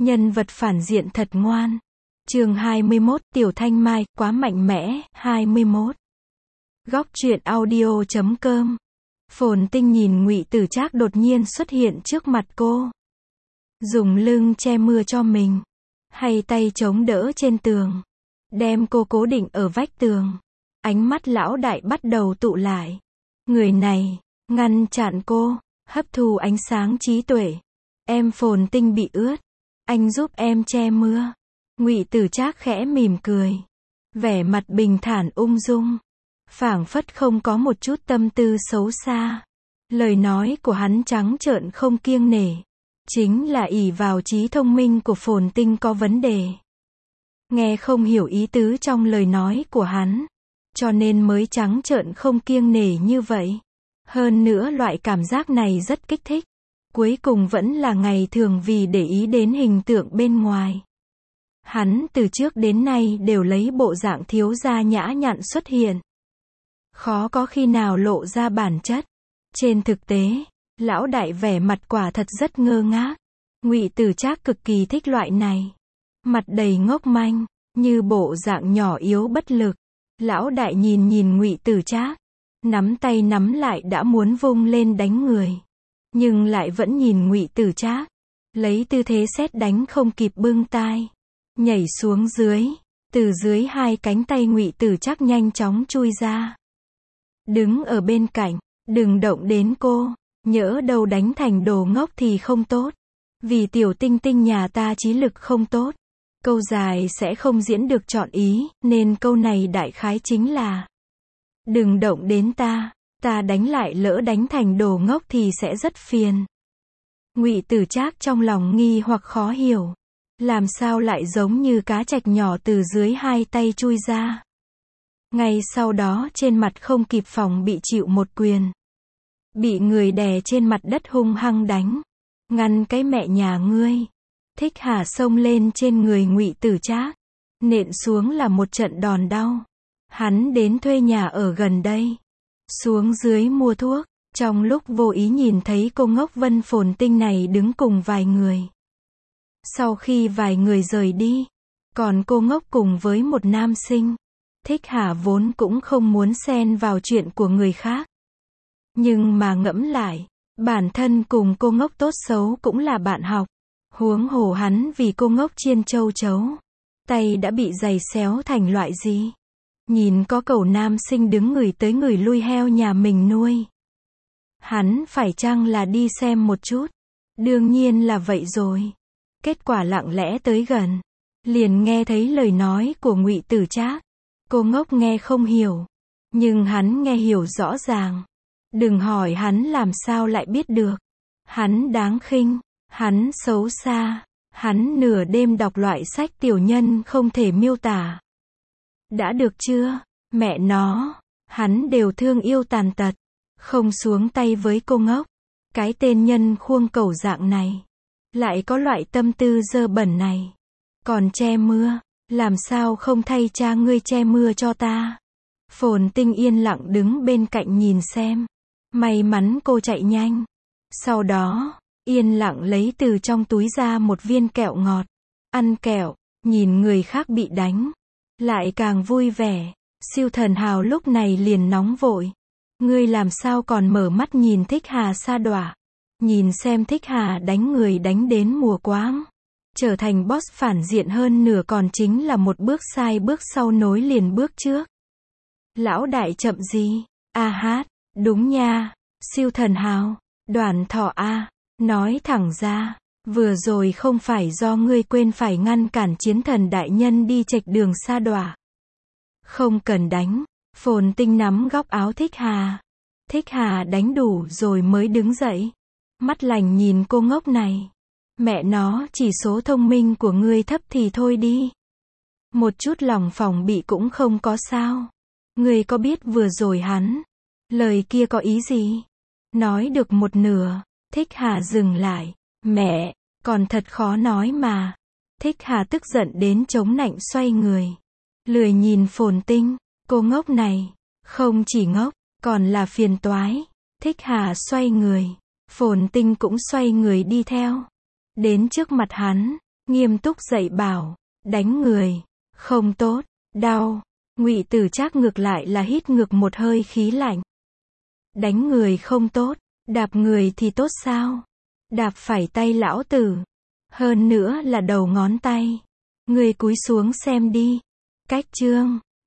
Nhân vật phản diện thật ngoan. Chương 21, Tiểu Thanh Mai, quá mạnh mẽ, 21. Góc truyện audio.com. Phồn Tinh nhìn Ngụy Tử Trác đột nhiên xuất hiện trước mặt cô. Dùng lưng che mưa cho mình, hay tay chống đỡ trên tường, đem cô cố định ở vách tường. Ánh mắt lão đại bắt đầu tụ lại. Người này, ngăn chặn cô, hấp thu ánh sáng trí tuệ. Em Phồn Tinh bị ướt, anh giúp em che mưa. Ngụy Tử Trác khẽ mỉm cười, vẻ mặt bình thản ung dung, phảng phất không có một chút tâm tư xấu xa. Lời nói của hắn trắng trợn không kiêng nể, chính là ỷ vào trí thông minh của Phồn Tinh có vấn đề. Nghe không hiểu ý tứ trong lời nói của hắn, cho nên mới trắng trợn không kiêng nể như vậy. Hơn nữa loại cảm giác này rất kích thích. Cuối cùng vẫn là ngày thường vì để ý đến hình tượng bên ngoài. Hắn từ trước đến nay đều lấy bộ dạng thiếu gia nhã nhặn xuất hiện. Khó có khi nào lộ ra bản chất. Trên thực tế, lão đại vẻ mặt quả thật rất ngơ ngác. Ngụy Tử Trác cực kỳ thích loại này. Mặt đầy ngốc manh, như bộ dạng nhỏ yếu bất lực. Lão đại nhìn Ngụy Tử Trác, nắm tay nắm lại đã muốn vung lên đánh người. Nhưng lại vẫn nhìn Ngụy Tử Trác, lấy tư thế sét đánh không kịp bưng tai, nhảy xuống dưới, từ dưới hai cánh tay Ngụy Tử Trác nhanh chóng chui ra. Đứng ở bên cạnh, đừng động đến cô, nhỡ đâu đánh thành đồ ngốc thì không tốt. Vì tiểu tinh tinh nhà ta trí lực không tốt, câu dài sẽ không diễn được trọn ý, nên câu này đại khái chính là: đừng động đến ta đánh lại lỡ đánh thành đồ ngốc thì sẽ rất phiền. Ngụy Tử Trác trong lòng nghi hoặc khó hiểu, làm sao lại giống như cá trạch nhỏ từ dưới hai tay chui ra. Ngay sau đó trên mặt không kịp phòng bị chịu một quyền, bị người đè trên mặt đất hung hăng đánh. Ngăn cái mẹ nhà ngươi. Thích Hà xông lên trên người Ngụy Tử Trác, nện xuống là một trận đòn đau. Hắn đến thuê nhà ở gần đây, xuống dưới mua thuốc, trong lúc vô ý nhìn thấy cô ngốc Vân Phồn Tinh này đứng cùng vài người. Sau khi vài người rời đi, còn cô ngốc cùng với một nam sinh. Thích Hà vốn cũng không muốn xen vào chuyện của người khác. Nhưng mà ngẫm lại, bản thân cùng cô ngốc tốt xấu cũng là bạn học. Huống hồ hắn vì cô ngốc chiên châu chấu, tay đã bị giày xéo thành loại gì. Nhìn có cậu nam sinh đứng người tới người lui heo nhà mình nuôi. Hắn phải chăng là đi xem một chút? Đương nhiên là vậy rồi. Kết quả lặng lẽ tới gần, liền nghe thấy lời nói của Ngụy Tử Trác. Cô ngốc nghe không hiểu, nhưng hắn nghe hiểu rõ ràng. Đừng hỏi hắn làm sao lại biết được. Hắn đáng khinh, hắn xấu xa, hắn nửa đêm đọc loại sách tiểu nhân không thể miêu tả. Đã được chưa? Mẹ nó, hắn đều thương yêu tàn tật, không xuống tay với cô ngốc. Cái tên nhân khuông cẩu dạng này, lại có loại tâm tư dơ bẩn này. Còn che mưa, làm sao không thay cha ngươi che mưa cho ta? Phồn Tinh yên lặng đứng bên cạnh nhìn xem. May mắn cô chạy nhanh. Sau đó, yên lặng lấy từ trong túi ra một viên kẹo ngọt. Ăn kẹo, nhìn người khác bị đánh, lại càng vui vẻ. Siêu Thần Hào lúc này liền nóng vội. Ngươi làm sao còn mở mắt nhìn Thích Hà sa đọa? Nhìn xem Thích Hà đánh người đánh đến mùa quáng, trở thành boss phản diện hơn nửa còn chính là một bước sai bước sau nối liền bước trước. Lão đại chậm gì? A hát, đúng nha, Siêu Thần Hào, Đoàn Thọ a, nói thẳng ra, vừa rồi không phải do ngươi quên phải ngăn cản chiến thần đại nhân đi chệch đường sa đọa. Không cần đánh. Phồn Tinh nắm góc áo Thích Hà. Thích Hà đánh đủ rồi mới đứng dậy. Mắt lạnh nhìn cô ngốc này. Mẹ nó, chỉ số thông minh của ngươi thấp thì thôi đi. Một chút lòng phòng bị cũng không có sao. Ngươi có biết vừa rồi hắn lời kia có ý gì? Nói được một nửa, Thích Hà dừng lại. Mẹ, còn thật khó nói mà. Thích Hà tức giận đến chống nạnh xoay người, lười nhìn Phồn Tinh. Cô ngốc này, không chỉ ngốc, còn là phiền toái. Thích Hà xoay người, Phồn Tinh cũng xoay người đi theo. Đến trước mặt hắn, Nghiêm túc dạy bảo, đánh người, không tốt, đau. Ngụy Tử Trác ngược lại là hít ngược một hơi khí lạnh. Đánh người không tốt, đạp người thì tốt sao? Đạp phải tay lão tử. Hơn nữa là đầu ngón tay. Ngươi cúi xuống xem đi. Cách chương